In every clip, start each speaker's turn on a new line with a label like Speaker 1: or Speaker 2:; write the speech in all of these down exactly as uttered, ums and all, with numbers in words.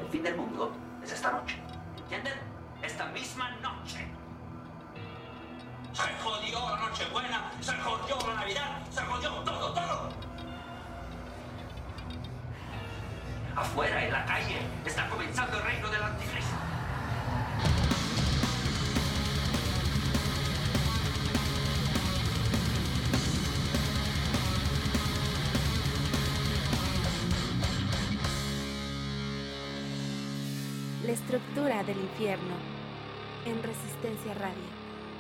Speaker 1: El fin del mundo es esta noche. ¿Entienden? Esta misma noche. Se jodió la Nochebuena, se jodió la Navidad, se jodió todo, todo. Afuera, en la calle, está comenzando el reino del anticristo.
Speaker 2: La estructura del infierno en Resistencia Radio.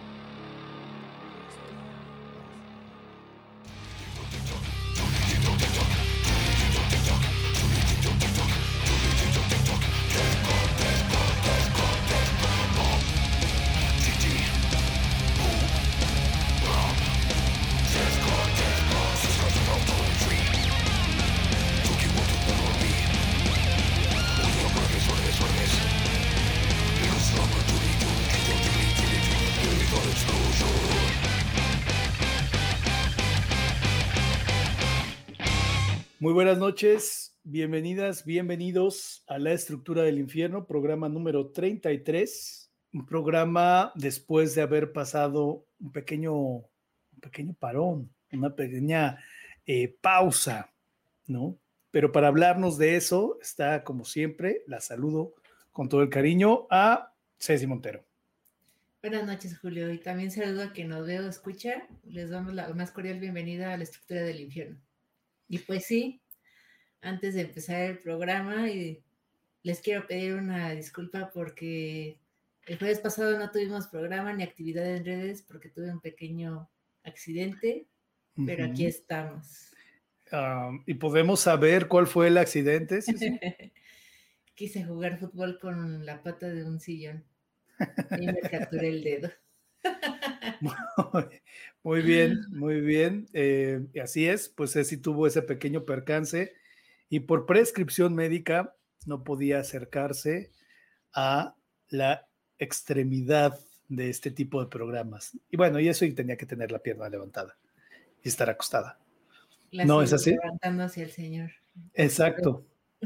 Speaker 3: Muy buenas noches, bienvenidas, bienvenidos a La Estructura del Infierno, programa número treinta y tres, un programa después de haber pasado un pequeño, un pequeño parón, una pequeña eh, pausa, ¿no? Pero para hablarnos de eso está, como siempre, la saludo con todo el cariño a Ceci Montero.
Speaker 4: Buenas noches, Julio, y también saludo a quien nos ve o escucha. Les damos la más cordial bienvenida a La Estructura del Infierno. Y pues sí, antes de empezar el programa, y les quiero pedir una disculpa porque el jueves pasado no tuvimos programa ni actividad en redes porque tuve un pequeño accidente, pero uh-huh. Aquí estamos.
Speaker 3: Um, ¿Y podemos saber cuál fue el accidente? ¿Sí, sí?
Speaker 4: Quise jugar fútbol con la pata de un sillón y me capturé el dedo.
Speaker 3: Muy bien, muy bien. Eh, así es, pues Ceci tuvo ese pequeño percance y por prescripción médica no podía acercarse a la extremidad de este tipo de programas. Y bueno, y eso y tenía que tener la pierna levantada y estar acostada.
Speaker 4: La
Speaker 3: ¿No es así?
Speaker 4: Levantando hacia el Señor.
Speaker 3: Exacto.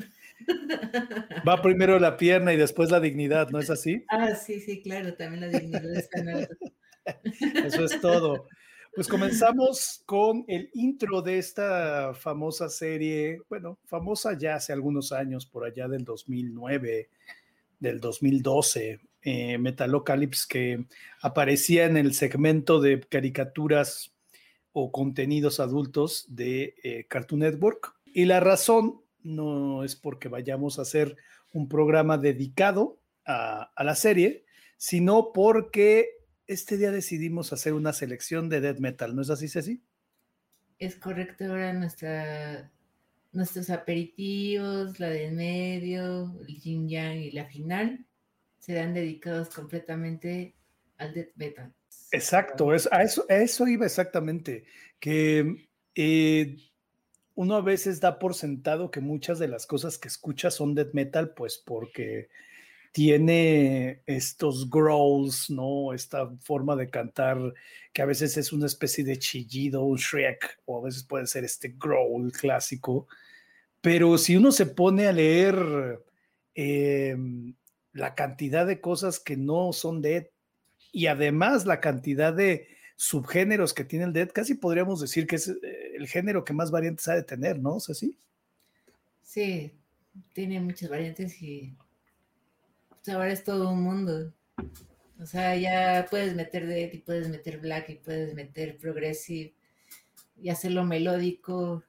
Speaker 3: Va primero la pierna y después la dignidad, ¿no es así?
Speaker 4: Ah, sí, sí, claro, también la dignidad está en alto.
Speaker 3: Eso es todo. Pues comenzamos con el intro de esta famosa serie, bueno, famosa ya hace algunos años, por allá del dos mil nueve, del dos mil doce, eh, Metalocalypse, que aparecía en el segmento de caricaturas o contenidos adultos de eh, Cartoon Network. Y la razón no es porque vayamos a hacer un programa dedicado a, a la serie, sino porque este día decidimos hacer una selección de death metal, ¿no es así, Ceci?
Speaker 4: Es correcto, ahora nuestra, nuestros aperitivos, la de en medio, el yin yang y la final, serán dedicados completamente al death metal.
Speaker 3: Exacto, es, a, eso, a eso iba exactamente, que eh, uno a veces da por sentado que muchas de las cosas que escucha son death metal, pues porque tiene estos growls, ¿no? Esta forma de cantar que a veces es una especie de chillido, un Shrek, o a veces puede ser este growl clásico. Pero si uno se pone a leer eh, la cantidad de cosas que no son death y además la cantidad de subgéneros que tiene el death, casi podríamos decir que es el género que más variantes ha de tener, ¿no? ¿Es así?
Speaker 4: Sí, tiene muchas variantes y ahora es todo un mundo. O sea, ya puedes meter death y puedes meter black y puedes meter progressive y hacerlo melódico.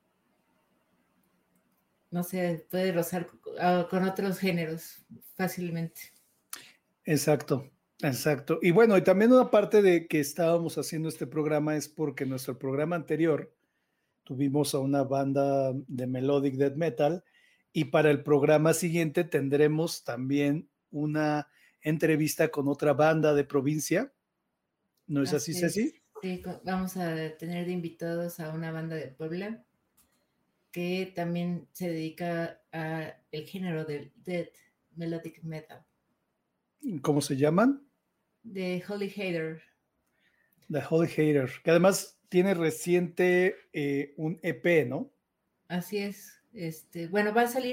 Speaker 4: No sé, puede rozar con otros géneros fácilmente.
Speaker 3: Exacto, exacto. Y bueno, y también una parte de que estábamos haciendo este programa es porque en nuestro programa anterior tuvimos a una banda de melodic death metal y para el programa siguiente tendremos también una entrevista con otra banda de provincia. ¿No es así, así Ceci?
Speaker 4: Es. Sí, vamos a tener de invitados a una banda de Puebla que también se dedica al género del death melodic metal.
Speaker 3: ¿Cómo se llaman?
Speaker 4: The Holy Hater.
Speaker 3: The Holy Hater, que además tiene reciente eh, un E P, ¿no?
Speaker 4: Así es. Este, bueno, va a salir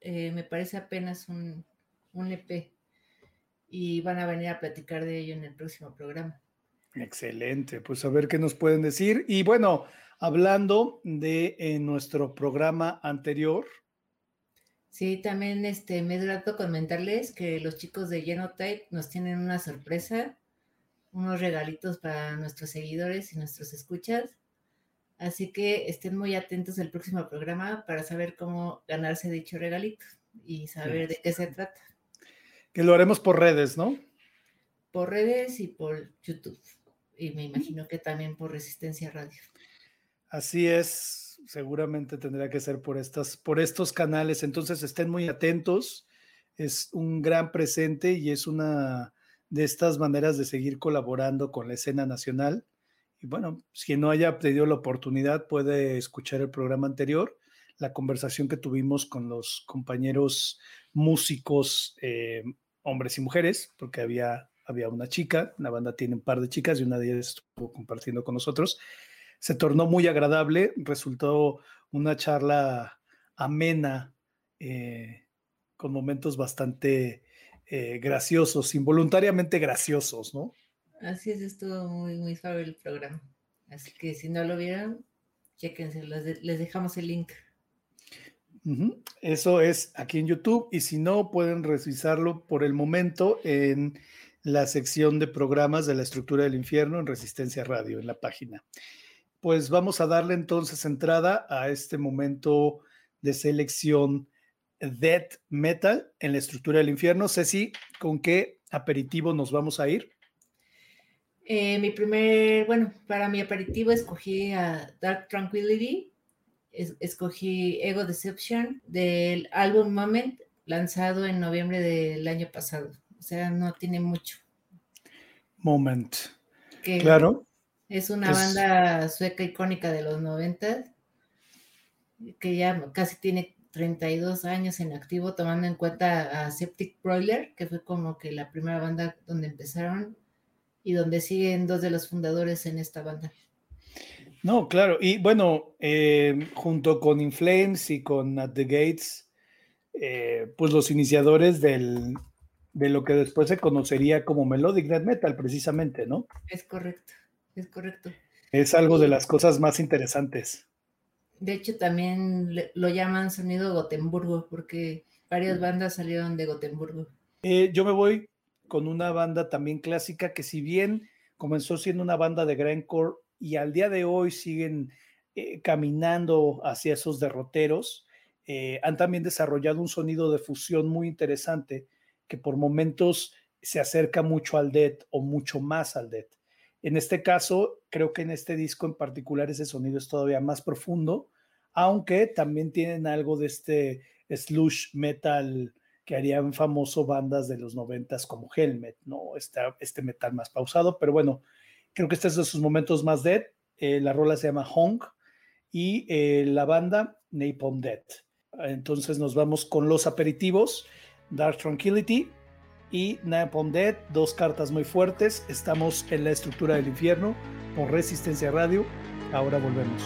Speaker 4: eh, me parece apenas un, un E P y van a venir a platicar de ello en el próximo programa.
Speaker 3: Excelente, pues a ver qué nos pueden decir. Y bueno, hablando de en nuestro programa anterior.
Speaker 4: Sí, también este, me es grato comentarles que los chicos de Genotype nos tienen una sorpresa, unos regalitos para nuestros seguidores y nuestros escuchas. Así que estén muy atentos al próximo programa para saber cómo ganarse dicho regalito y saber de qué se trata.
Speaker 3: Que lo haremos por redes, ¿no?
Speaker 4: Por redes y por YouTube. Y me imagino que también por Resistencia Radio.
Speaker 3: Así es, seguramente tendrá que ser por, estas, por estos canales. Entonces estén muy atentos. Es un gran presente y es una de estas maneras de seguir colaborando con la escena nacional. Y bueno, si no haya tenido la oportunidad, puede escuchar el programa anterior, la conversación que tuvimos con los compañeros músicos, eh, hombres y mujeres, porque había, había una chica, la banda tiene un par de chicas y una de ellas estuvo compartiendo con nosotros. Se tornó muy agradable, resultó una charla amena, eh, con momentos bastante eh, graciosos, involuntariamente graciosos, ¿no?
Speaker 4: Así es, estuvo muy, muy suave el programa. Así que si no lo vieron, chéquense, les, les dejamos el link.
Speaker 3: Uh-huh. Eso es aquí en YouTube y si no, pueden revisarlo por el momento en la sección de programas de la Estructura del Infierno en Resistencia Radio, en la página. Pues vamos a darle entonces entrada a este momento de selección Death Metal en la Estructura del Infierno. Ceci, ¿con qué aperitivo nos vamos a ir?
Speaker 4: Eh, mi primer, bueno, para mi aperitivo escogí a Dark Tranquility, es, escogí Ego Deception del álbum Moment, lanzado en noviembre del año pasado. O sea, no tiene mucho.
Speaker 3: Moment.
Speaker 4: Que
Speaker 3: claro.
Speaker 4: Es una es... banda sueca icónica de los noventas, que ya casi tiene treinta y dos años en activo, tomando en cuenta a Septic Broiler, que fue como que la primera banda donde empezaron y donde siguen dos de los fundadores en esta banda.
Speaker 3: No, claro, y bueno, eh, junto con In Flames y con At the Gates, eh, pues los iniciadores del, de lo que después se conocería como Melodic Death Metal, precisamente, ¿no?
Speaker 4: Es correcto, es correcto.
Speaker 3: Es algo de las cosas más interesantes.
Speaker 4: De hecho, también lo llaman sonido Gotemburgo, porque varias bandas salieron de Gotemburgo.
Speaker 3: Eh, yo me voy con una banda también clásica que, si bien comenzó siendo una banda de grindcore y al día de hoy siguen eh, caminando hacia esos derroteros, eh, han también desarrollado un sonido de fusión muy interesante que por momentos se acerca mucho al death o mucho más al death. En este caso, creo que en este disco en particular ese sonido es todavía más profundo, aunque también tienen algo de este slush metal que harían famoso bandas de los noventas como Helmet, ¿no? Este, este metal más pausado, pero bueno, creo que este es de sus momentos más death. Eh, la rola se llama Honk y eh, la banda Napalm Death. Entonces nos vamos con los aperitivos, Dark Tranquility y Napalm Death, dos cartas muy fuertes. Estamos en la Estructura del Infierno por Resistencia Radio. Ahora volvemos.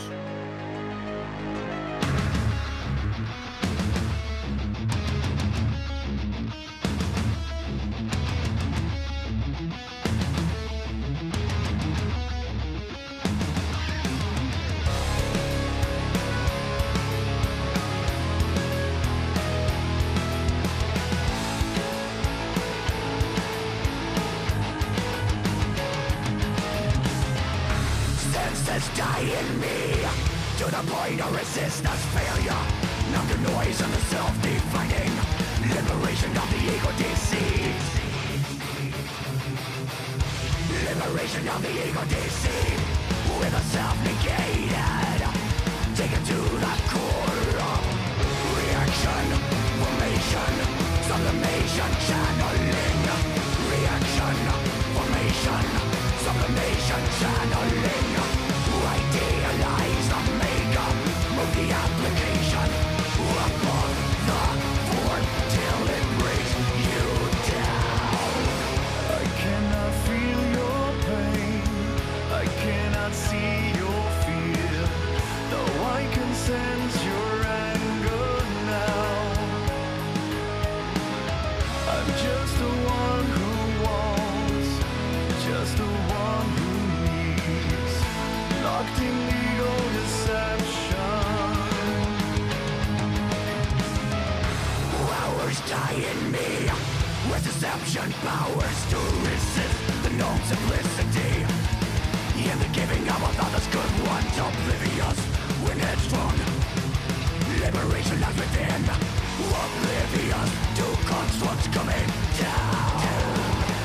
Speaker 5: deception powers to resist the known simplicity. In the giving up of others, good ones oblivious when headstrong. Liberation lies within, oblivious to constructs coming down.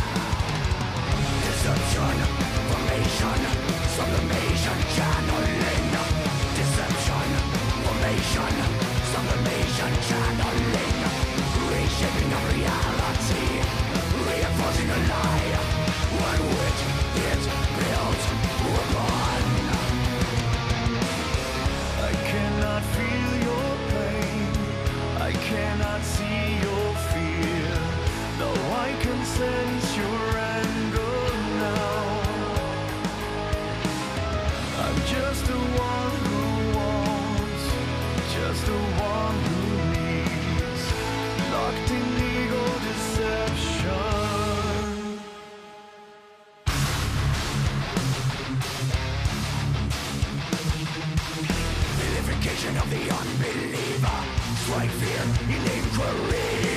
Speaker 5: Deception, formation, sublimation, channeling. Deception, formation, sublimation, channeling. Reshaping of reality, reinforcing a lie, one which is built upon. I cannot feel your pain, I cannot see your fear, though I can sense your anger now. I'm just the one who wants, just the one who needs, locked in ego deception. Vilification of the unbeliever, slight fear in inquiry.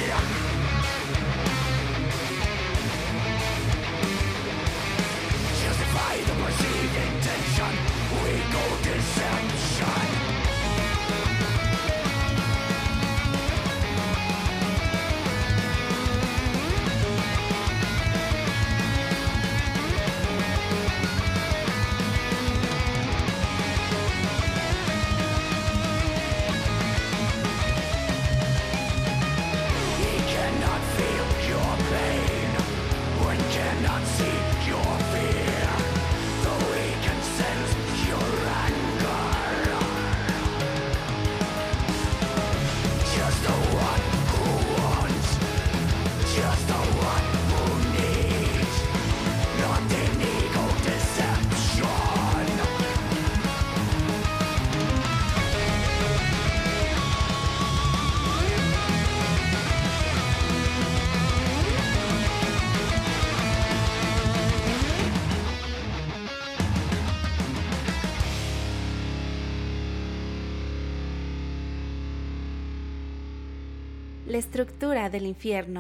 Speaker 5: Justify the perceived intention, we go deception.
Speaker 2: La estructura del infierno.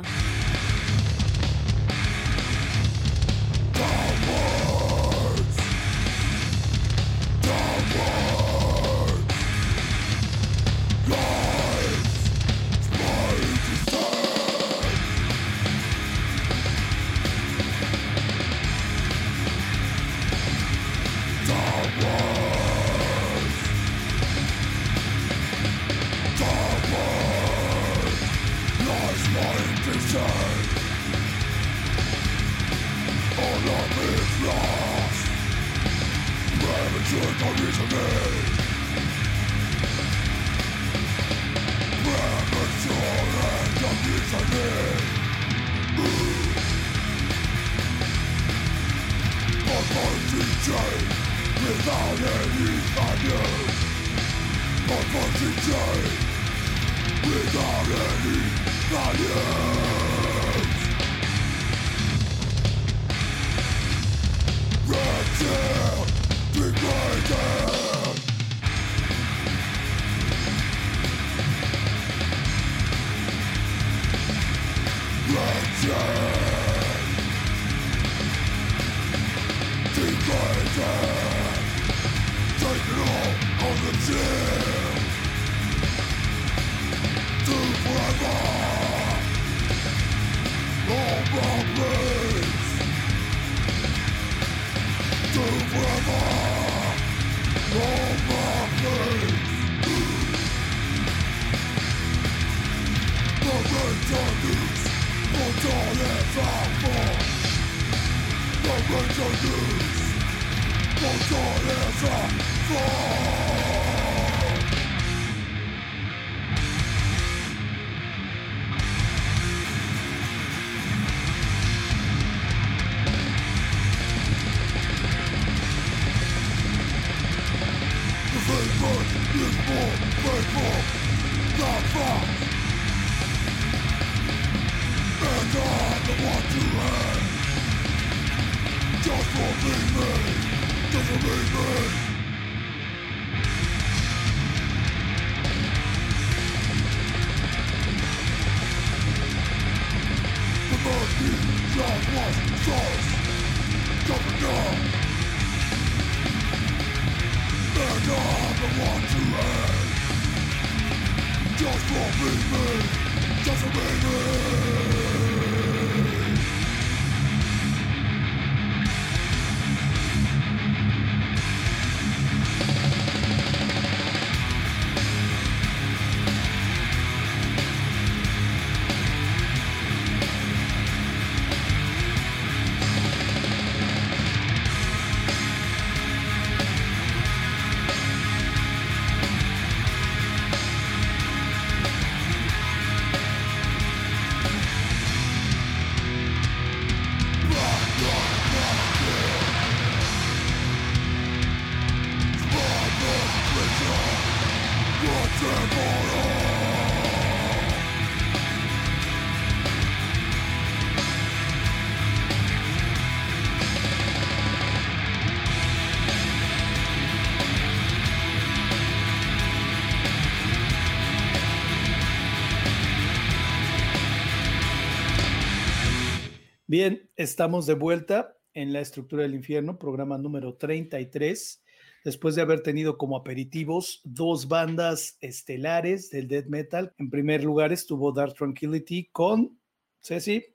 Speaker 3: Bien, estamos de vuelta en La Estructura del Infierno, programa número treinta y tres, después de haber tenido como aperitivos dos bandas estelares del death metal. En primer lugar estuvo Dark Tranquillity con, Ceci,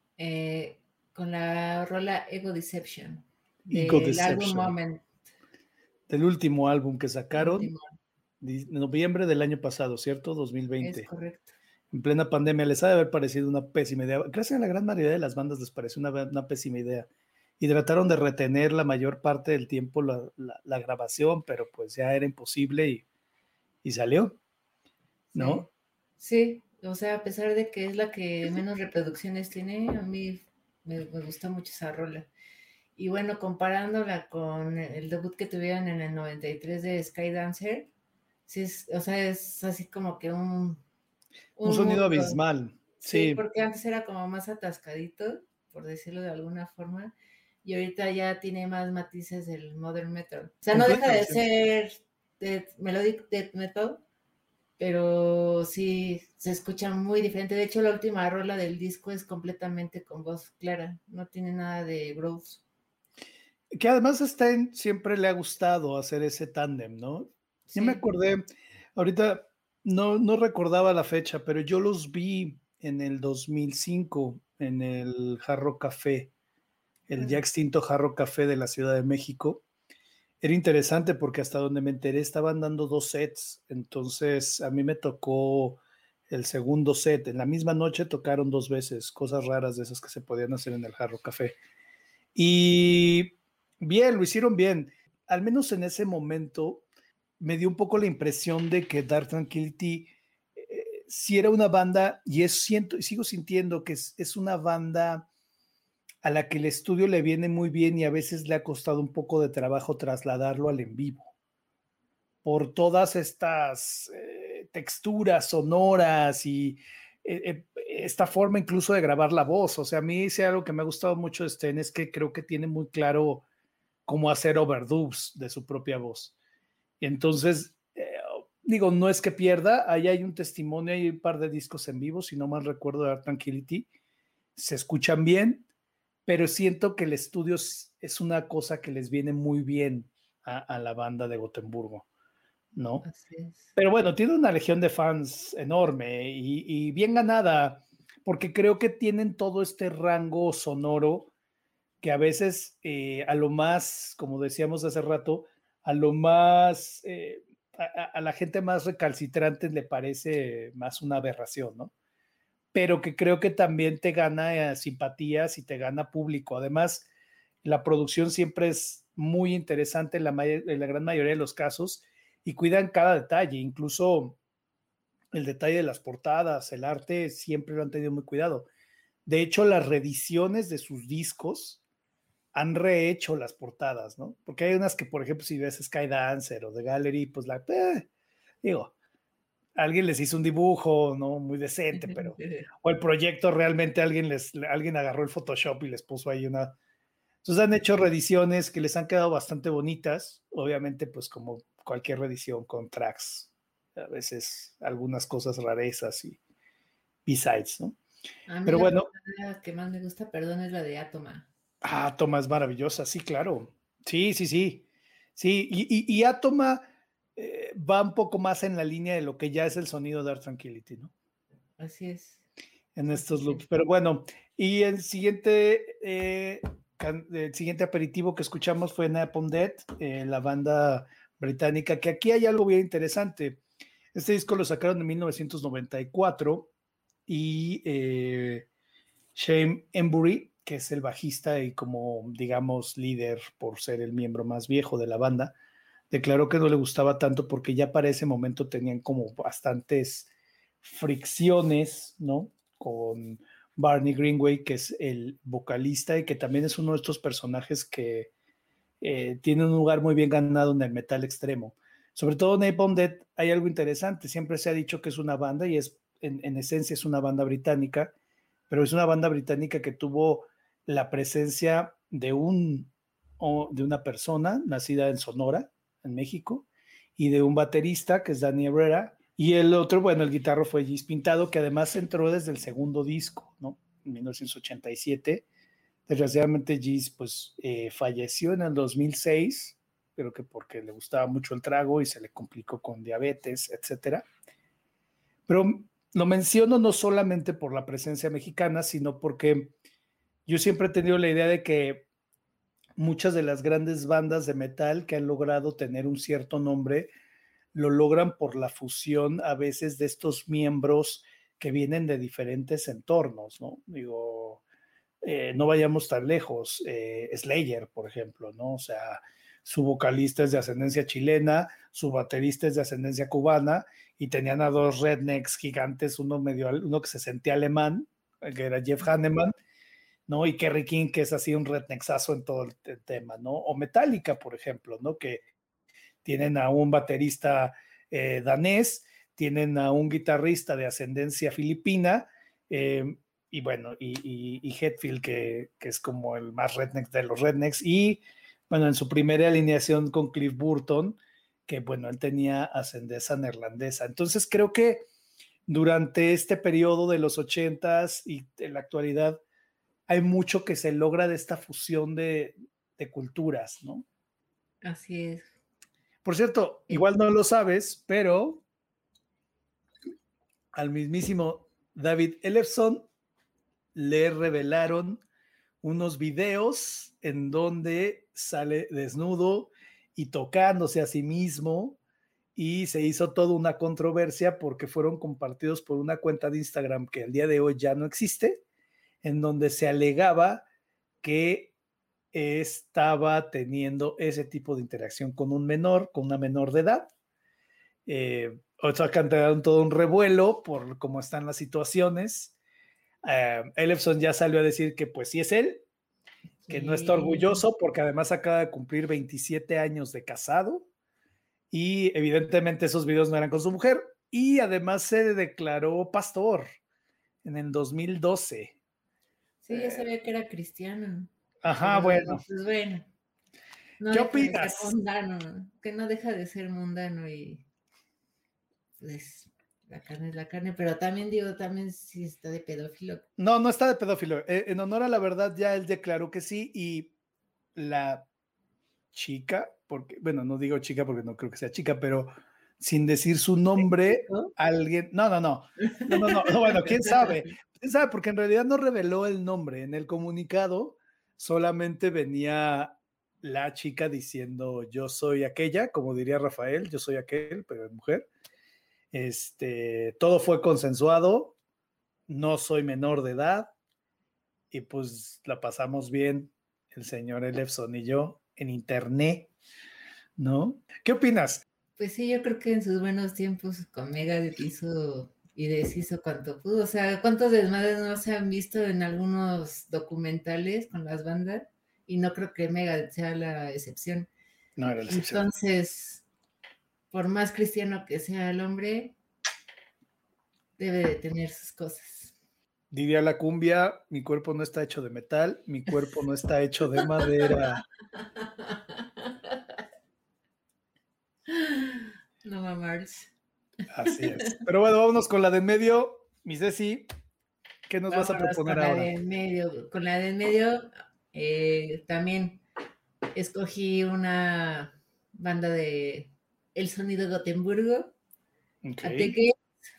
Speaker 4: Eh, con la rola Ego Deception,
Speaker 3: Ego
Speaker 4: del álbum
Speaker 3: Deception,
Speaker 4: Moment.
Speaker 3: del último álbum que sacaron,
Speaker 4: Último.
Speaker 3: de noviembre del año pasado, ¿cierto? dos mil
Speaker 4: Es
Speaker 3: veinte.
Speaker 4: correcto.
Speaker 3: En plena pandemia. Les ha de haber parecido una pésima idea. Casi a la gran mayoría de las bandas les pareció una, una pésima idea. Y trataron de retener la mayor parte del tiempo la, la, la grabación, pero pues ya era imposible y, y salió, ¿no?
Speaker 4: Sí. sí, o sea, a pesar de que es la que menos reproducciones tiene, a mí me, me gusta mucho esa rola. Y bueno, comparándola con el debut que tuvieron en el noventa y tres de Skydancer, sí es, o sea, es así como que un...
Speaker 3: Un, un sonido mundo abismal.
Speaker 4: Sí,
Speaker 3: sí,
Speaker 4: porque antes era como más atascadito, por decirlo de alguna forma, y ahorita ya tiene más matices del modern metal. O sea, no deja de ser death, melodic death metal, pero sí se escucha muy diferente. De hecho, la última rola del disco es completamente con voz clara, no tiene nada de growth.
Speaker 3: Que además a Stein siempre le ha gustado hacer ese tándem, ¿no? Sí. Yo me acordé, ahorita no, no recordaba la fecha, pero yo los vi en el dos mil cinco en el Jarro Café, el ya extinto Jarro Café de la Ciudad de México. Era interesante porque hasta donde me enteré estaban dando dos sets, entonces a mí me tocó el segundo set. En la misma noche tocaron dos veces, cosas raras de esas que se podían hacer en el Jarro Café. Y bien, lo hicieron bien. Al menos en ese momento me dio un poco la impresión de que Dark Tranquillity eh, sí era una banda, y es, siento, sigo sintiendo que es, es una banda a la que el estudio le viene muy bien y a veces le ha costado un poco de trabajo trasladarlo al en vivo por todas estas eh, texturas sonoras y eh, esta forma incluso de grabar la voz. O sea, a mí es algo que me ha gustado mucho de Sten, es que creo que tiene muy claro cómo hacer overdubs de su propia voz. Y entonces, eh, digo, no es que pierda, ahí hay un testimonio, hay un par de discos en vivo, si no mal recuerdo, de Dark Tranquillity, se escuchan bien, pero siento que el estudio es una cosa que les viene muy bien a, a la banda de Gotemburgo, ¿no?
Speaker 4: Así es.
Speaker 3: Pero bueno, tiene una legión de fans enorme y, y bien ganada, porque creo que tienen todo este rango sonoro que a veces eh, a lo más, como decíamos hace rato, a lo más, eh, a, a la gente más recalcitrante le parece más una aberración, ¿no? Pero que creo que también te gana eh, simpatías y te gana público. Además, la producción siempre es muy interesante en la, en la gran mayoría de los casos y cuidan cada detalle, incluso el detalle de las portadas, el arte, siempre lo han tenido muy cuidado. De hecho, las reediciones de sus discos han rehecho las portadas, ¿no? Porque hay unas que, por ejemplo, si ves Skydancer o The Gallery, pues la, eh, digo, alguien les hizo un dibujo, ¿no? Muy decente, pero, o el proyecto realmente alguien les, alguien agarró el Photoshop y les puso ahí una. Entonces han hecho reediciones que les han quedado bastante bonitas, obviamente, pues como cualquier reedición con tracks, a veces algunas cosas rarezas y B-sides, ¿no?
Speaker 4: A mí
Speaker 3: Pero
Speaker 4: la
Speaker 3: bueno,
Speaker 4: banda que más me gusta, perdón, es la de Átoma.
Speaker 3: Átoma es maravillosa, sí, claro. Sí, sí, sí. Sí, y, y, y Átoma eh, va un poco más en la línea de lo que ya es el sonido de Art Tranquility, ¿no?
Speaker 4: Así es.
Speaker 3: En
Speaker 4: Así
Speaker 3: estos loops.
Speaker 4: es.
Speaker 3: Pero bueno, y el siguiente, eh, can, el siguiente aperitivo que escuchamos fue Napalm Death, eh, la banda británica, que aquí hay algo bien interesante. Este disco lo sacaron en mil novecientos noventa y cuatro y eh, Shane Embury, que es el bajista y como, digamos, líder por ser el miembro más viejo de la banda, declaró que no le gustaba tanto porque ya para ese momento tenían como bastantes fricciones, ¿no? Con Barney Greenway, que es el vocalista y que también es uno de estos personajes que eh, tiene un lugar muy bien ganado en el metal extremo. Sobre todo Napalm Death hay algo interesante, siempre se ha dicho que es una banda y es en, en esencia es una banda británica, pero es una banda británica que tuvo la presencia de, un, o de una persona nacida en Sonora, en México, y de un baterista que es Danny Herrera, y el otro, bueno, el guitarro fue Gis Pintado, que además entró desde el segundo disco, ¿no? En mil novecientos ochenta y siete. Desgraciadamente Gis pues eh, falleció en el dos mil seis, creo que porque le gustaba mucho el trago y se le complicó con diabetes, etcétera. Pero lo menciono no solamente por la presencia mexicana, sino porque yo siempre he tenido la idea de que muchas de las grandes bandas de metal que han logrado tener un cierto nombre lo logran por la fusión a veces de estos miembros que vienen de diferentes entornos, ¿no? Digo, eh, no vayamos tan lejos, eh, Slayer, por ejemplo, ¿no? O sea, su vocalista es de ascendencia chilena, su baterista es de ascendencia cubana, y tenían a dos rednecks gigantes, uno medio, uno que se sentía alemán, que era Jeff Hanneman, ¿no? Y Kerry King, que es así un rednecksazo en todo el tema, ¿no? O Metallica, por ejemplo, ¿no? Que tienen a un baterista eh, danés, tienen a un guitarrista de ascendencia filipina, eh, y bueno, y, y, y Hetfield, que, que es como el más redneck de los rednecks, y bueno, en su primera alineación con Cliff Burton, que bueno, él tenía ascendencia neerlandesa. Entonces creo que durante este periodo de los ochentas y en la actualidad hay mucho que se logra de esta fusión de, de culturas, ¿no?
Speaker 4: Así es.
Speaker 3: Por cierto, igual no lo sabes, pero al mismísimo David Ellefson le revelaron unos videos en donde sale desnudo y tocándose a sí mismo, y se hizo toda una controversia porque fueron compartidos por una cuenta de Instagram que el día de hoy ya no existe, en donde se alegaba que estaba teniendo ese tipo de interacción con un menor, con una menor de edad. Eh, otros cantaron todo un revuelo por cómo están las situaciones. Eh, Ellefson ya salió a decir que pues sí es él, que
Speaker 4: Sí.
Speaker 3: no está orgulloso porque además acaba de cumplir veintisiete años de casado y evidentemente esos videos no eran con su mujer, y además se declaró pastor en el dos mil doce.
Speaker 4: Sí, yo sabía que era cristiano.
Speaker 3: Ajá,
Speaker 4: Pero,
Speaker 3: bueno.
Speaker 4: pues bueno. No
Speaker 3: ¿Qué
Speaker 4: deja de
Speaker 3: opinas?
Speaker 4: ser mundano, que no deja de ser mundano y pues la carne es la carne, pero también digo, también si está de pedófilo.
Speaker 3: No, no está de pedófilo. Eh, en honor a la verdad, ya él declaró que sí, y la chica, porque, bueno, no digo chica porque no creo que sea chica, pero sin decir su nombre,
Speaker 4: ¿No?
Speaker 3: alguien, no, no, no, no, no, no, no, bueno, quién sabe, quién sabe, porque en realidad no reveló el nombre. En el comunicado solamente venía la chica diciendo yo soy aquella, como diría Rafael, yo soy aquel, pero es mujer. Este, todo fue consensuado, no soy menor de edad, y pues la pasamos bien el señor Ellefson y yo en internet, ¿no? ¿Qué opinas?
Speaker 4: Pues sí, yo creo que en sus buenos tiempos con Megadeth hizo y deshizo cuanto pudo. O sea, ¿cuántos desmadres no se han visto en algunos documentales con las bandas? Y no creo que Megadeth sea la excepción.
Speaker 3: No era la excepción.
Speaker 4: Entonces, por más cristiano que sea el hombre, debe de tener sus cosas.
Speaker 3: Diría la cumbia, mi cuerpo no está hecho de metal, mi cuerpo no está hecho de madera.
Speaker 4: No mamars.
Speaker 3: Así es. Pero bueno, vámonos con la de en medio, mi Ceci. ¿Qué nos vas a
Speaker 4: Vámonos
Speaker 3: proponer
Speaker 4: con la
Speaker 3: ahora?
Speaker 4: de en medio. Con la de en medio, eh, también escogí una banda de El Sonido Gotemburgo,
Speaker 3: Ok.
Speaker 4: At the Gates,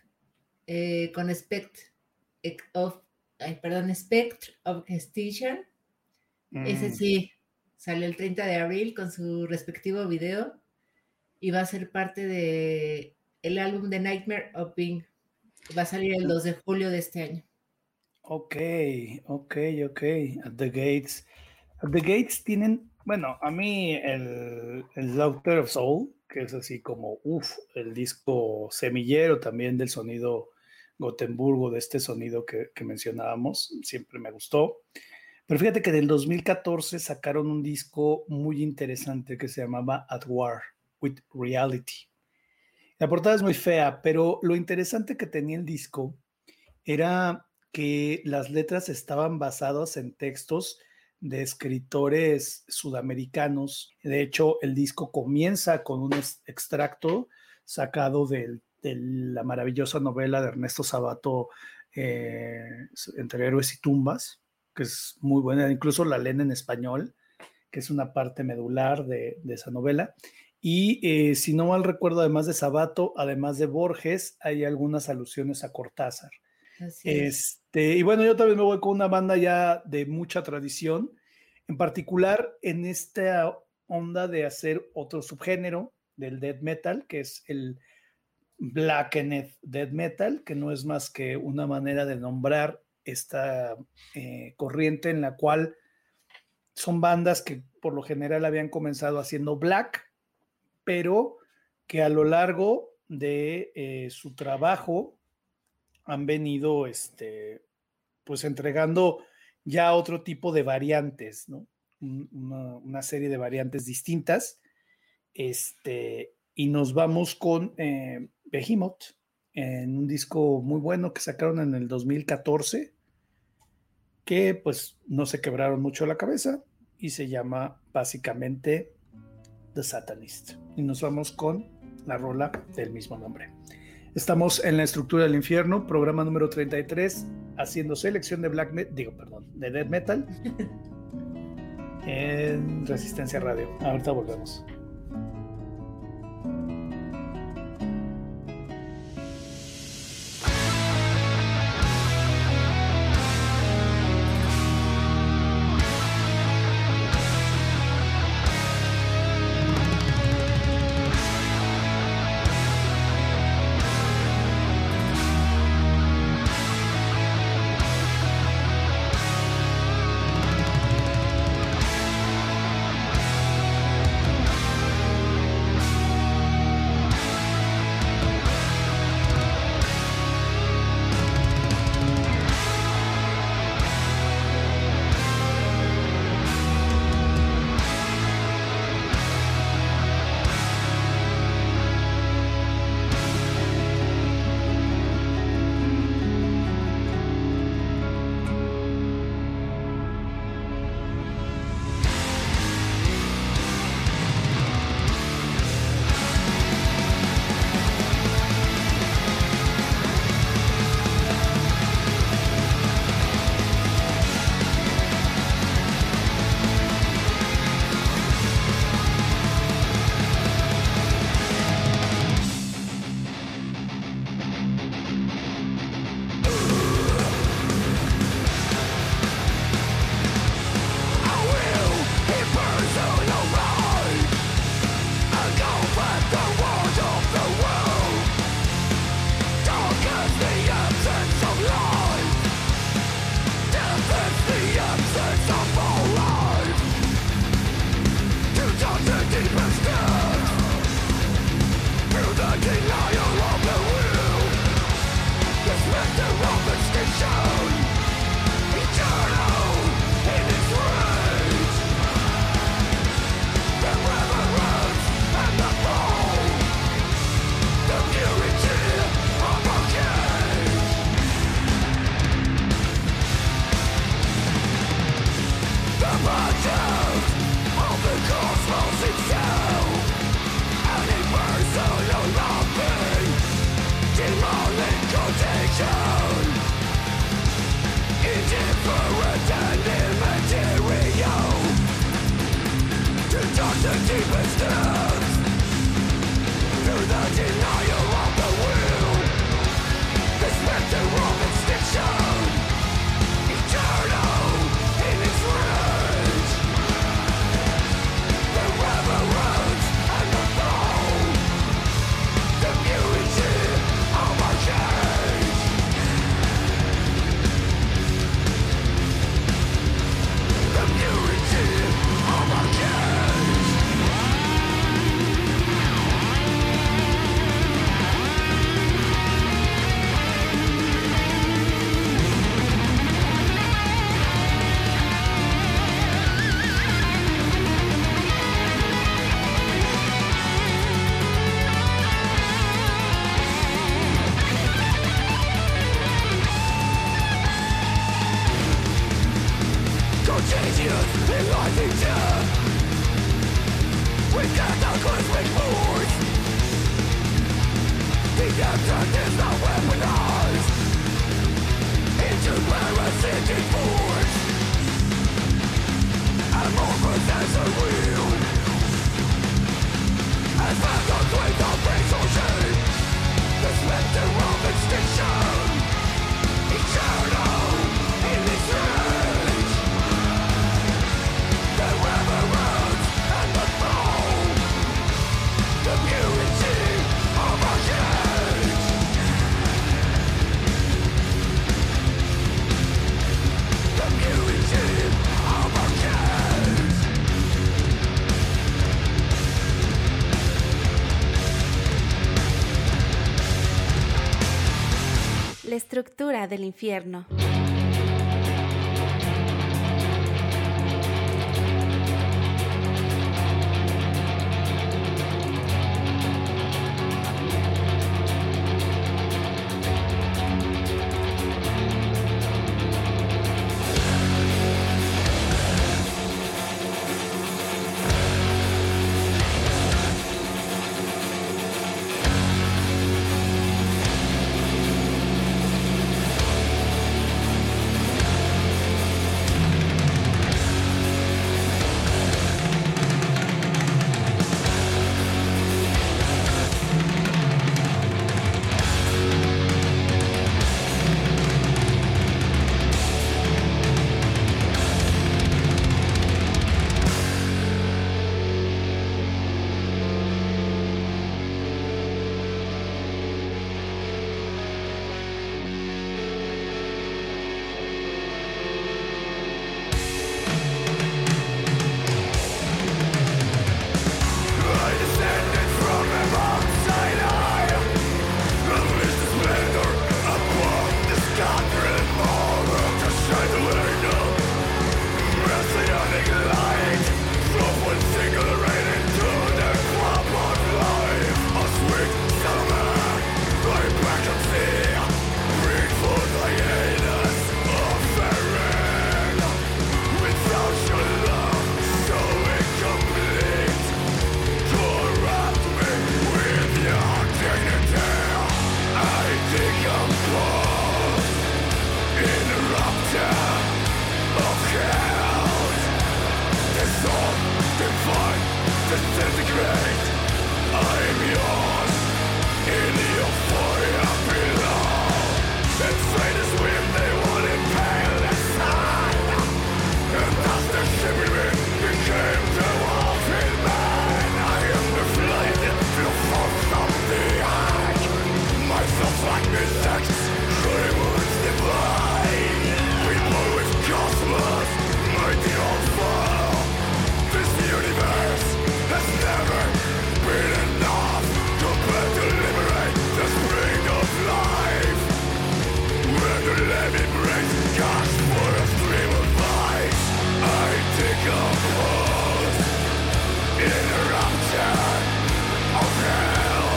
Speaker 4: eh, con Spect of, ay, perdón, Spectre of Extinction. Ese
Speaker 3: Mm,
Speaker 4: sí, salió el treinta de abril con su respectivo video y va a ser parte de el álbum de Nightmare of Pink. Va a salir el dos de julio de este año.
Speaker 3: ok, ok, ok. At the Gates. At the Gates tienen, bueno, a mí el, el Doctor of Soul, que es así como, uff, el disco semillero también del sonido Gotemburgo, de este sonido que, que mencionábamos, siempre me gustó. Pero fíjate que del dos mil catorce sacaron un disco muy interesante que se llamaba At War with Reality. La portada es muy fea, pero lo interesante que tenía el disco era que las letras estaban basadas en textos de escritores sudamericanos. De hecho, el disco comienza con un extracto sacado de, de la maravillosa novela de Ernesto Sabato, eh, Entre Héroes y Tumbas, que es muy buena, incluso la leen en español, que es una parte medular de, de esa novela. Y eh, si no mal recuerdo, además de Sabato, además de Borges, hay algunas alusiones a Cortázar.
Speaker 4: Así es.
Speaker 3: Este, y bueno, yo también me voy con una banda ya de mucha tradición, en particular en esta onda de hacer otro subgénero del death metal, que es el blackened death metal, que no es más que una manera de nombrar esta eh, corriente en la cual son bandas que por lo general habían comenzado haciendo black, pero que a lo largo de eh, su trabajo han venido este, pues entregando ya otro tipo de variantes, ¿no? Una, una serie de variantes distintas. Este, y nos vamos con eh, Behemoth, en un disco muy bueno que sacaron en el dos mil catorce, que pues no se quebraron mucho la cabeza y se llama básicamente The Satanist. Y nos vamos con la rola del mismo nombre. Estamos en La Estructura del Infierno, programa número treinta y tres, haciendo selección de black metal, digo, perdón, de death metal en Resistencia Radio. Ahorita volvemos.
Speaker 5: Demonic contagion. indifferent and immaterial, to touch the deepest depths, through the denial of the will, the specter of extinction, eternal in its rage, the reverence and the fall, the purity of our cage, the purity of our cage. Contagious in life and death, we cannot cause with force. The absent is not weaponized into parasitic force, amorphous as a wheel, as phantoms without face or shape, the specter of extinction, eternal in its rage, the reverence and the fall, the purity of our cage, the purity of our cage.
Speaker 2: La estructura del infierno. Disintegrate, I'm yours, in the euphoria below. It's traitors when they want to impale the sun, and thus the shivering became the walking man. I am deflated to the force of the eye, myself like insects, dreamers divine. People with cosmos, mighty on fire. This universe has never been enough compared to liberate the spring of life. When the living breaks cash for a stream of ice, I take a pause in a rapture of hell.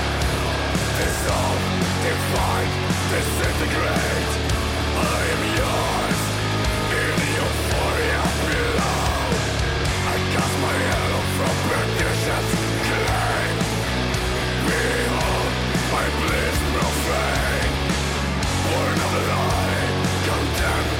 Speaker 2: Dissolve, divide, disintegrate. I am yours in the euphoria below. I cast my halo from perdition's clay. Behold, my bliss profane. Born of the light, condemned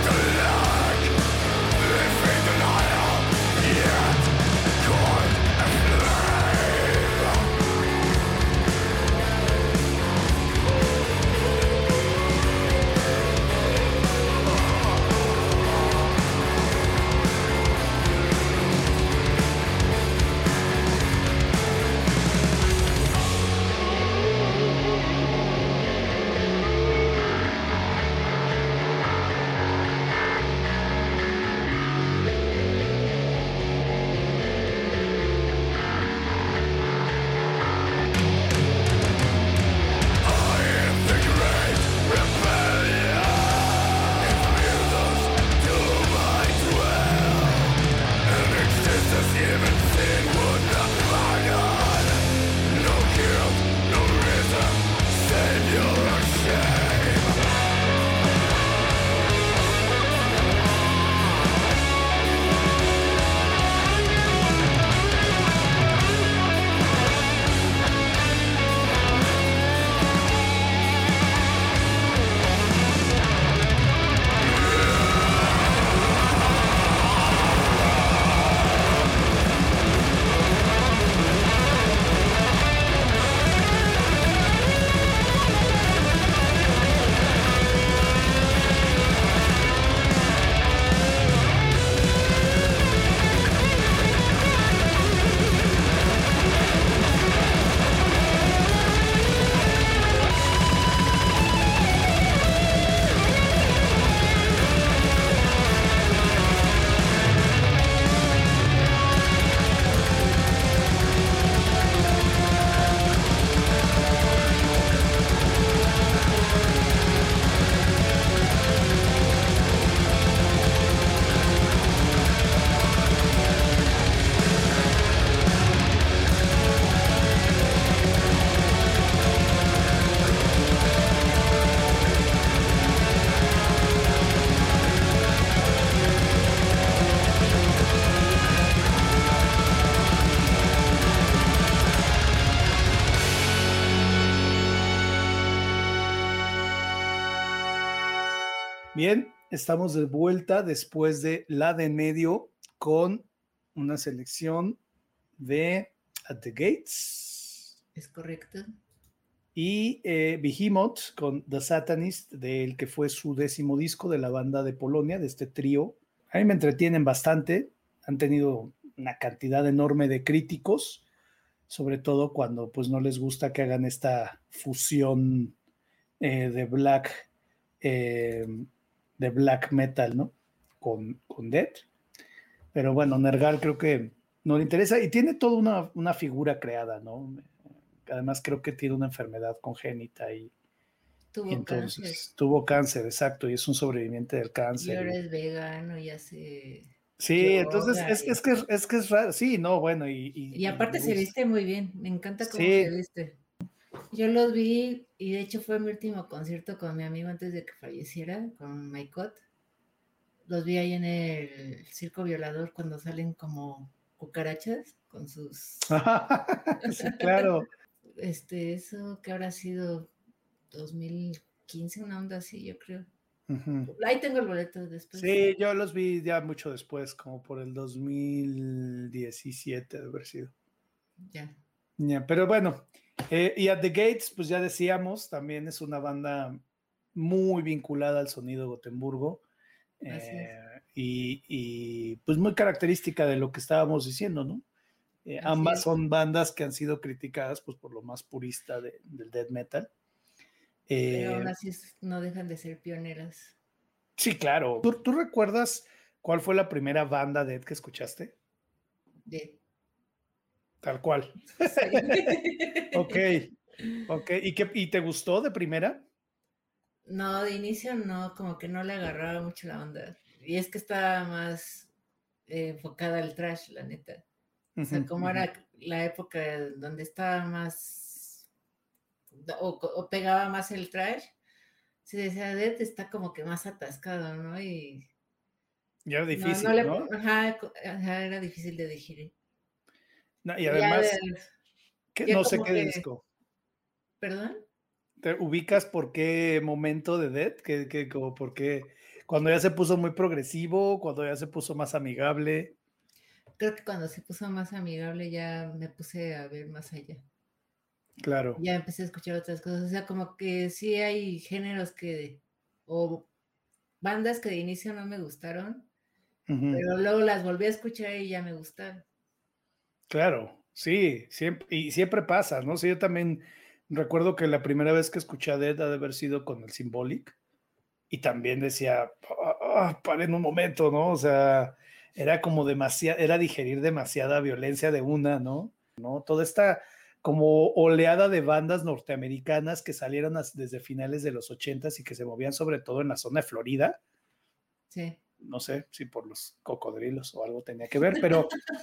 Speaker 3: Bien, estamos de vuelta después de la de en medio con una selección de At the Gates.
Speaker 4: Es correcto.
Speaker 3: Y eh, Behemoth con The Satanist, del que fue su décimo disco de la banda de Polonia, de este trío. A mí me entretienen bastante, han tenido una cantidad enorme de críticos, sobre todo cuando pues no les gusta que hagan esta fusión eh, de black eh, de black metal, ¿no? Con, con Death. Pero bueno, Nergal creo que no le interesa y tiene toda una, una figura creada, ¿no? Además creo que tiene una enfermedad congénita y,
Speaker 4: Tuvo
Speaker 3: y entonces
Speaker 4: cáncer.
Speaker 3: tuvo cáncer, exacto, y es un sobreviviente del
Speaker 4: Y
Speaker 3: cáncer.
Speaker 4: ahora
Speaker 3: Y,
Speaker 4: es vegano y hace
Speaker 3: sí,
Speaker 4: yoga
Speaker 3: entonces es,
Speaker 4: y,
Speaker 3: es, que, es que es raro, sí, no, bueno, y... Y,
Speaker 4: y aparte
Speaker 3: y
Speaker 4: se viste muy bien, me encanta cómo
Speaker 3: sí.
Speaker 4: se viste. Yo los vi y de hecho fue mi último concierto con mi amigo antes de que falleciera, con Maikot. Los vi ahí en el Circo Violador cuando salen como cucarachas con sus...
Speaker 3: Sí, claro.
Speaker 4: Este, eso que habrá sido dos mil quince, una onda así, yo creo.
Speaker 3: Uh-huh.
Speaker 4: Ahí tengo el boleto después.
Speaker 3: Sí, yo los vi ya mucho después, como por el dos mil diecisiete de haber sido.
Speaker 4: Ya.
Speaker 3: Yeah, pero bueno, eh, y At the Gates, pues ya decíamos, también es una banda muy vinculada al sonido de Gotemburgo eh, y, y pues muy característica de lo que estábamos diciendo, ¿no? Eh, ambas
Speaker 4: es.
Speaker 3: son bandas que han sido criticadas pues por lo más purista de, del death metal. Eh,
Speaker 4: Pero aún así no dejan de ser pioneras.
Speaker 3: Sí, claro. ¿Tú, ¿Tú recuerdas cuál fue la primera banda death que escuchaste?
Speaker 4: De...
Speaker 3: Tal cual.
Speaker 4: Sí.
Speaker 3: Ok, ok. ¿Y, qué, ¿Y te gustó de primera?
Speaker 4: No, de inicio no, como que no le agarraba mucho la onda. Y es que estaba más eh, enfocada al trash, la neta. O sea, como uh-huh. Era la época donde estaba más, o, o pegaba más el trash, se decía, Death está como que más atascado, ¿no? Y...
Speaker 3: Y era difícil,
Speaker 4: no, no, le,
Speaker 3: ¿no?
Speaker 4: Ajá, ajá, era difícil de digerir.
Speaker 3: No, y además,
Speaker 4: de,
Speaker 3: que, no sé qué que, disco.
Speaker 4: ¿Perdón?
Speaker 3: ¿Te ubicas por qué momento de Death? ¿Qué, qué, como por qué? Cuando ya se puso muy progresivo, cuando ya se puso más amigable.
Speaker 4: Creo que cuando se puso más amigable ya me puse a ver más allá.
Speaker 3: Claro.
Speaker 4: Ya empecé a escuchar otras cosas. O sea, como que sí hay géneros que, o bandas que de inicio no me gustaron, uh-huh. Pero luego las volví a escuchar y ya me gustaron.
Speaker 3: Claro, sí, siempre, y siempre pasa, ¿no? Sí, yo también recuerdo que la primera vez que escuché a Dead ha de haber sido con el Symbolic y también decía, oh, oh, paren un momento, ¿no? O sea, era como demasiado, era digerir demasiada violencia de una, ¿no? ¿No? Toda esta como oleada de bandas norteamericanas que salieron desde finales de los ochentas y que se movían sobre todo en la zona de Florida.
Speaker 4: Sí.
Speaker 3: No sé si por los cocodrilos o algo tenía que ver, pero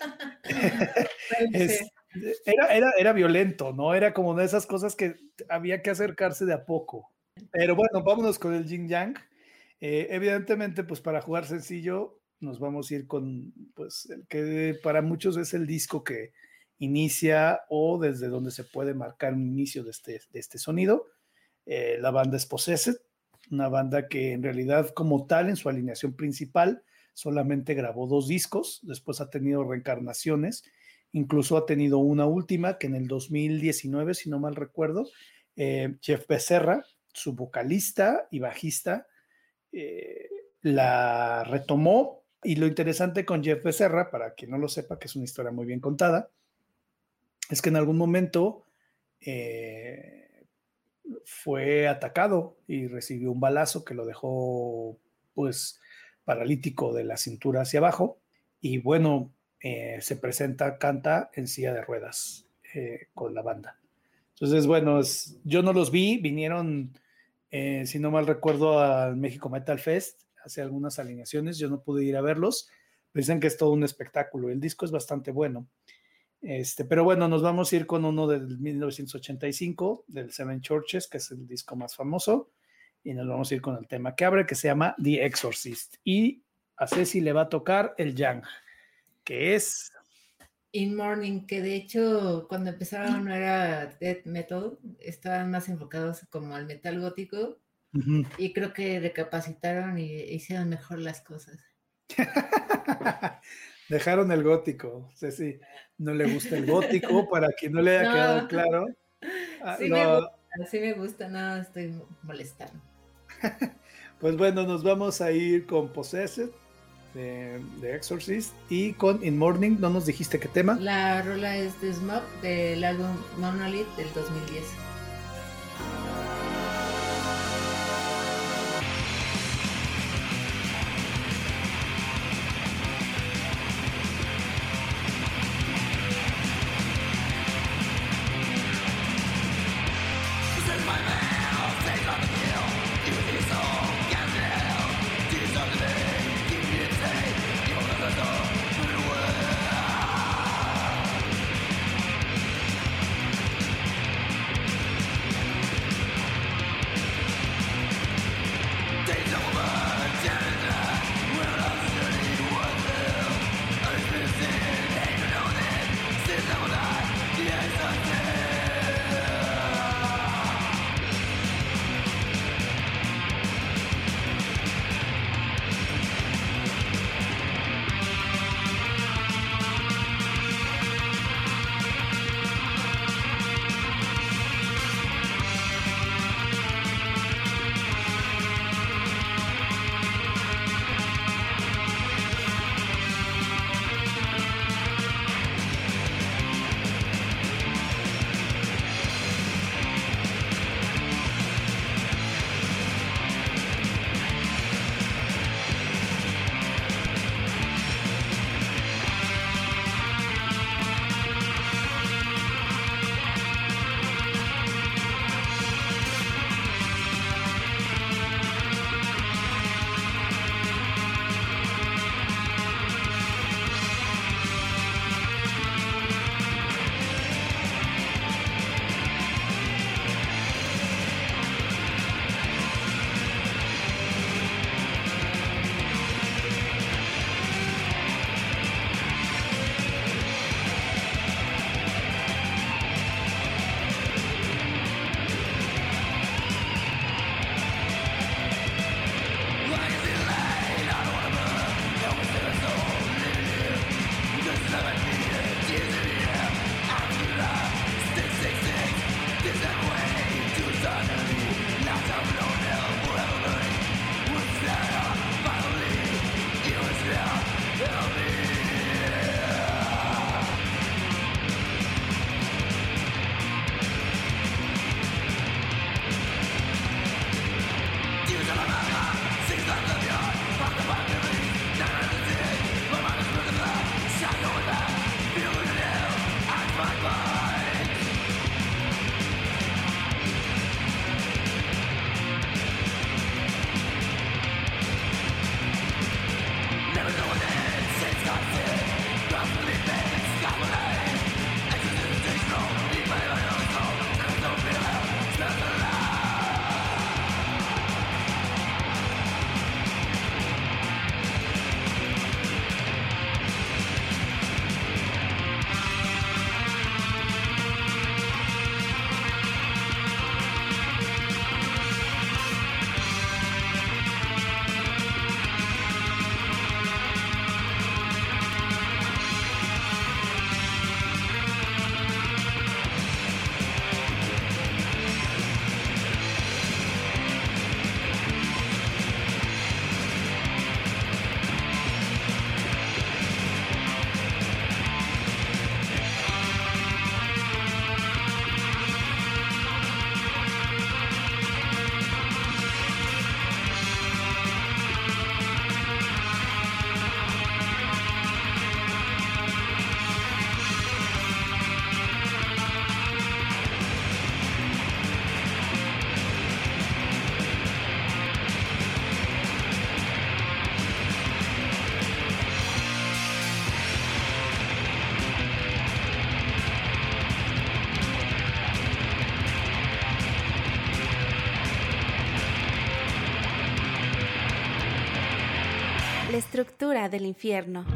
Speaker 3: es, era, era, era violento, ¿no? Era como de esas cosas que había que acercarse de a poco. Pero bueno, vámonos con el Yin Yang. Eh, evidentemente, pues para jugar sencillo, nos vamos a ir con pues el que para muchos es el disco que inicia o desde donde se puede marcar un inicio de este, de este sonido. Eh, la banda es Possessed, una banda que en realidad como tal en su alineación principal solamente grabó dos discos, después ha tenido reencarnaciones, incluso ha tenido una última que en el dos mil diecinueve, si no mal recuerdo, eh, Jeff Becerra, su vocalista y bajista, eh, la retomó. Y lo interesante con Jeff Becerra, para quien no lo sepa, que es una historia muy bien contada, es que en algún momento eh, fue atacado y recibió un balazo que lo dejó pues paralítico de la cintura hacia abajo y bueno, eh, se presenta, canta en silla de ruedas eh, con la banda. Entonces, bueno, es, yo no los vi, vinieron, eh, si no mal recuerdo, al México Metal Fest, hace algunas alineaciones, yo no pude ir a verlos, dicen que es todo un espectáculo, el disco es bastante bueno. Este, pero bueno, nos vamos a ir con uno del mil novecientos ochenta y cinco, del Seven Churches, que es el disco más famoso, y nos vamos a ir con el tema que abre, que se llama The Exorcist. Y a Ceci le va a tocar el Yang, que es...
Speaker 4: In Morning, que de hecho cuando empezaron no era death metal, estaban más enfocados como al metal gótico,
Speaker 3: Uh-huh.
Speaker 4: Y creo que recapacitaron y hicieron mejor las cosas.
Speaker 3: Dejaron el gótico. O sea, sí, no le gusta el gótico, para quien no le haya
Speaker 4: No.
Speaker 3: quedado claro.
Speaker 4: Sí,
Speaker 3: lo...
Speaker 4: me gusta, sí me gusta, no estoy molestando.
Speaker 3: Pues bueno, nos vamos a ir con Possessed de, de Exorcist y con In Morning. ¿No nos dijiste qué tema?
Speaker 4: La rola es The Smoke del álbum Monolith del dos mil diez.
Speaker 6: La estructura del infierno.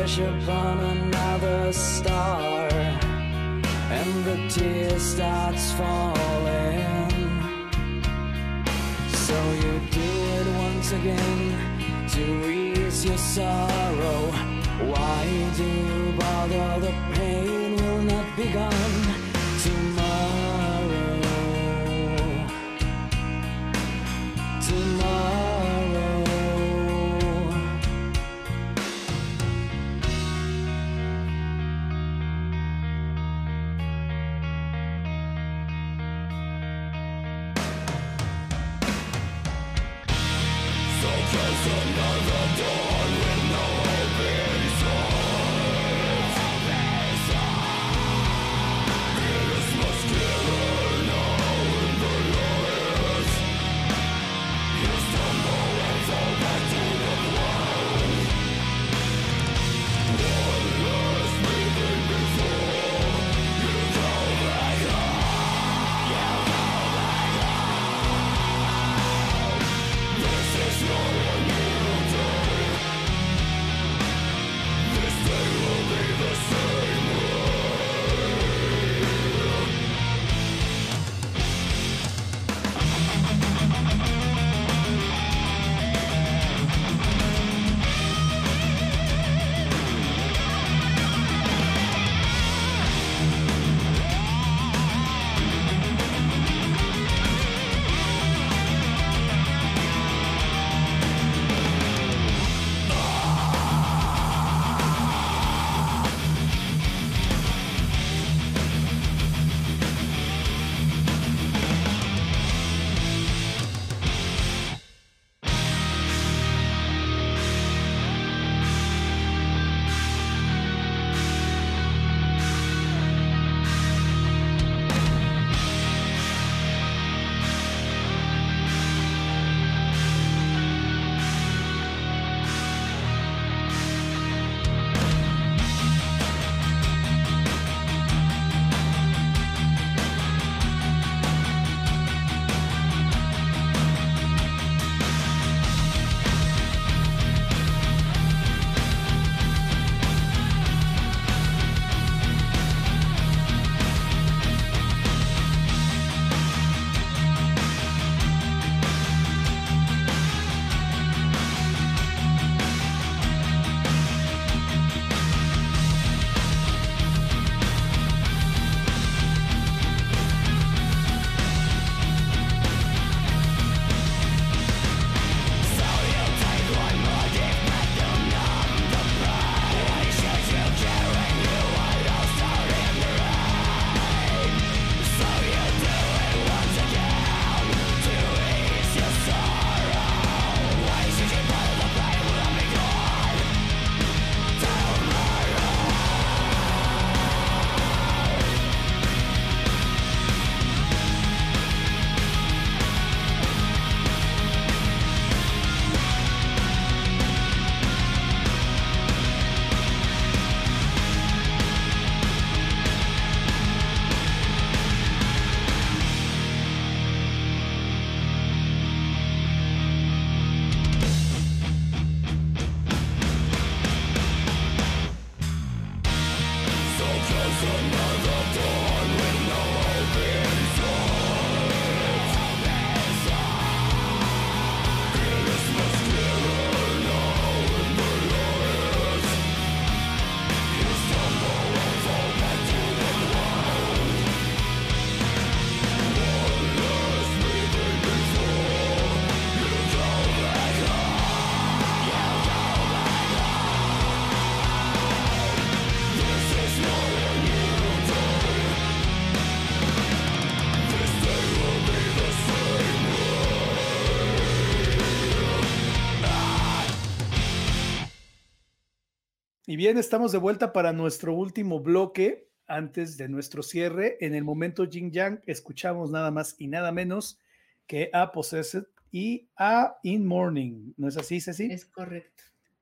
Speaker 7: wish upon another star, and the tear starts falling. So you do it once again to ease your sorrow. Why do you bother? The pain will not be gone tomorrow. Tomorrow.
Speaker 3: Y bien, estamos de vuelta para nuestro último bloque antes de nuestro cierre. En el momento Yin Yang escuchamos nada más y nada menos que a Possessed y a In Morning. ¿No es así, Ceci?
Speaker 4: Es correcto.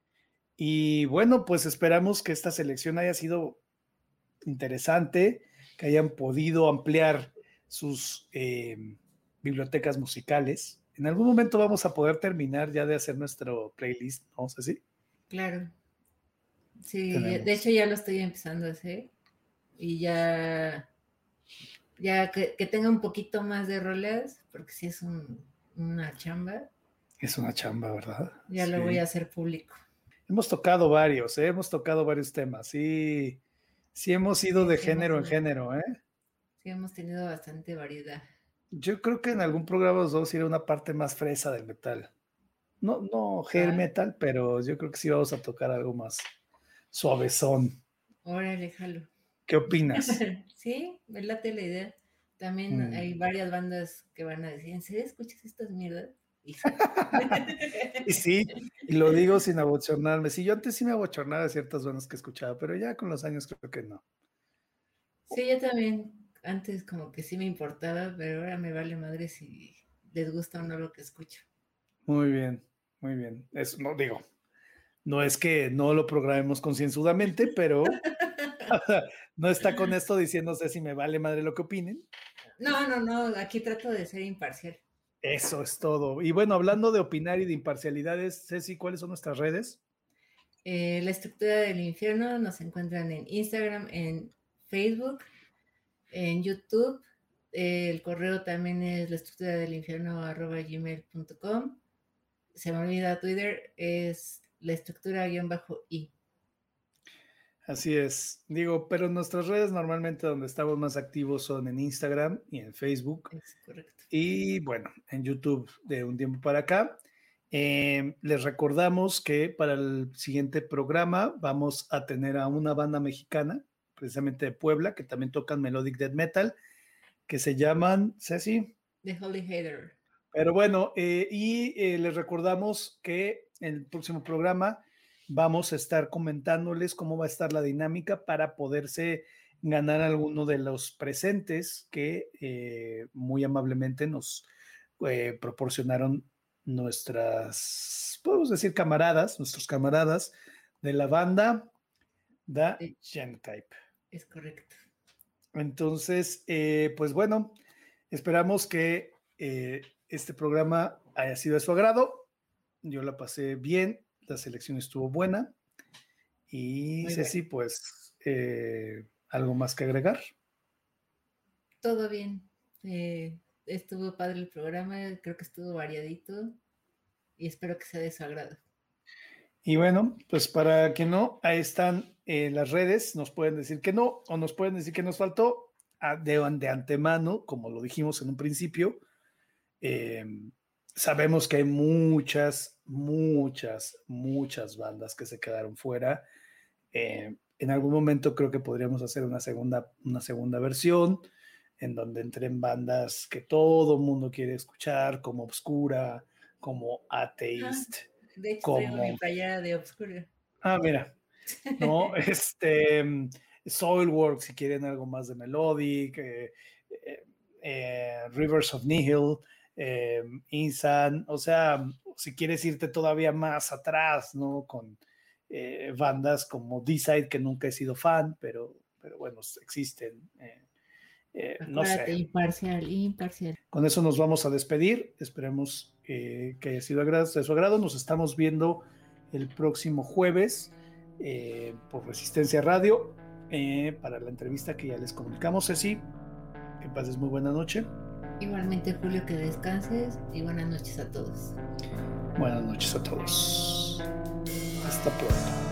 Speaker 3: Y bueno, pues esperamos que esta selección haya sido interesante, que hayan podido ampliar sus eh, bibliotecas musicales. En algún momento vamos a poder terminar ya de hacer nuestro playlist, ¿no, Ceci?
Speaker 4: Claro. Sí,
Speaker 3: tenemos.
Speaker 4: de hecho ya lo estoy empezando a hacer y ya, ya que, que tenga un poquito más de rolas, porque sí es un, una chamba,
Speaker 3: Es una chamba, ¿verdad?
Speaker 4: ya
Speaker 3: Sí.
Speaker 4: lo voy a hacer público.
Speaker 3: Hemos tocado varios, ¿eh? Hemos tocado varios temas. Sí, sí hemos ido
Speaker 4: Sí,
Speaker 3: de
Speaker 4: sí
Speaker 3: género en
Speaker 4: hemos tenido.
Speaker 3: género, ¿eh?
Speaker 4: Sí, hemos tenido bastante variedad.
Speaker 3: Yo creo que en algún programa os vamos a ir a una parte más fresa del metal. No, no hair
Speaker 4: Ah.
Speaker 3: metal, pero yo creo que sí vamos a tocar algo más suavezón.
Speaker 4: Órale, jalo.
Speaker 3: ¿Qué opinas?
Speaker 4: Sí, me late la idea. También
Speaker 3: Mm.
Speaker 4: hay varias bandas que van a decir, ¿en serio escuchas estas mierdas? Y sí.
Speaker 3: Y sí, y lo digo sin abochornarme. Sí, yo antes sí me abochornaba de ciertas bandas que escuchaba, pero ya con los años creo que no.
Speaker 4: Sí, yo también antes como que sí me importaba, pero ahora me vale madre si les gusta o no lo que escucho.
Speaker 3: Muy bien, muy bien. Eso no digo. No es que no lo programemos concienzudamente, pero no está con esto diciéndose si me vale madre lo que opinen.
Speaker 4: No, no, no, aquí trato de ser imparcial.
Speaker 3: Eso es todo. Y bueno, hablando de opinar y de imparcialidades, Ceci, ¿cuáles son nuestras redes?
Speaker 4: Eh, la estructura del infierno nos encuentran en Instagram, en Facebook, en YouTube. Eh, el correo también es la estructura del infierno arroba gmail punto com. Se me olvida Twitter, es la estructura guión bajo i.
Speaker 3: Así es. Digo, pero nuestras redes normalmente donde estamos más activos son en Instagram y en Facebook.
Speaker 4: Es correcto.
Speaker 3: Y bueno, en YouTube de un tiempo para acá. Eh, les recordamos que para el siguiente programa vamos a tener a una banda mexicana, precisamente de Puebla, que también tocan Melodic Death Metal, que se llaman, Ceci.
Speaker 4: The Holy Hater.
Speaker 3: Pero bueno, eh, y eh, les recordamos que en el próximo programa vamos a estar comentándoles cómo va a estar la dinámica para poderse ganar alguno de los presentes que eh, muy amablemente nos eh, proporcionaron nuestras, podemos decir camaradas, nuestros camaradas de la banda The Gentype.
Speaker 4: Es correcto.
Speaker 3: Entonces, eh, pues bueno, esperamos que eh, este programa haya sido de su agrado. Yo la pasé bien, la selección estuvo buena. Y
Speaker 4: Muy
Speaker 3: Ceci,
Speaker 4: bueno.
Speaker 3: pues, eh, ¿algo más que agregar?
Speaker 4: Todo bien. Eh, estuvo padre el programa, creo que estuvo variadito y espero que sea de su agrado.
Speaker 3: Y bueno, pues para que no, ahí están eh, las redes, nos pueden decir que no o nos pueden decir que nos faltó a, de, de antemano, como lo dijimos en un principio. Eh, sabemos que hay muchas, muchas, muchas bandas que se quedaron fuera. Eh, en algún momento creo que podríamos hacer una segunda, una segunda versión en donde entren bandas que todo el mundo quiere escuchar, como Obscura, como Atheist.
Speaker 4: Ah, de hecho,
Speaker 3: como...
Speaker 4: traigo mi playera de Obscura.
Speaker 3: Ah, mira, ¿no? este, Soilwork, si quieren algo más de Melodic, eh, eh, eh, Rivers of Nihil, eh, Insan, o sea, si quieres irte todavía más atrás, ¿no? Con eh, bandas como D-Side, que nunca he sido fan, pero, pero bueno, existen. Eh, eh, no sé.
Speaker 4: Imparcial, imparcial.
Speaker 3: Con eso nos vamos a despedir. Esperemos eh, que haya sido de su agrado. Nos estamos viendo el próximo jueves eh, por Resistencia Radio eh, para la entrevista que ya les comunicamos. Ceci, que pases muy buena noche.
Speaker 4: Igualmente, Julio, que descanses y buenas noches a todos.
Speaker 3: Buenas noches a todos. Hasta pronto.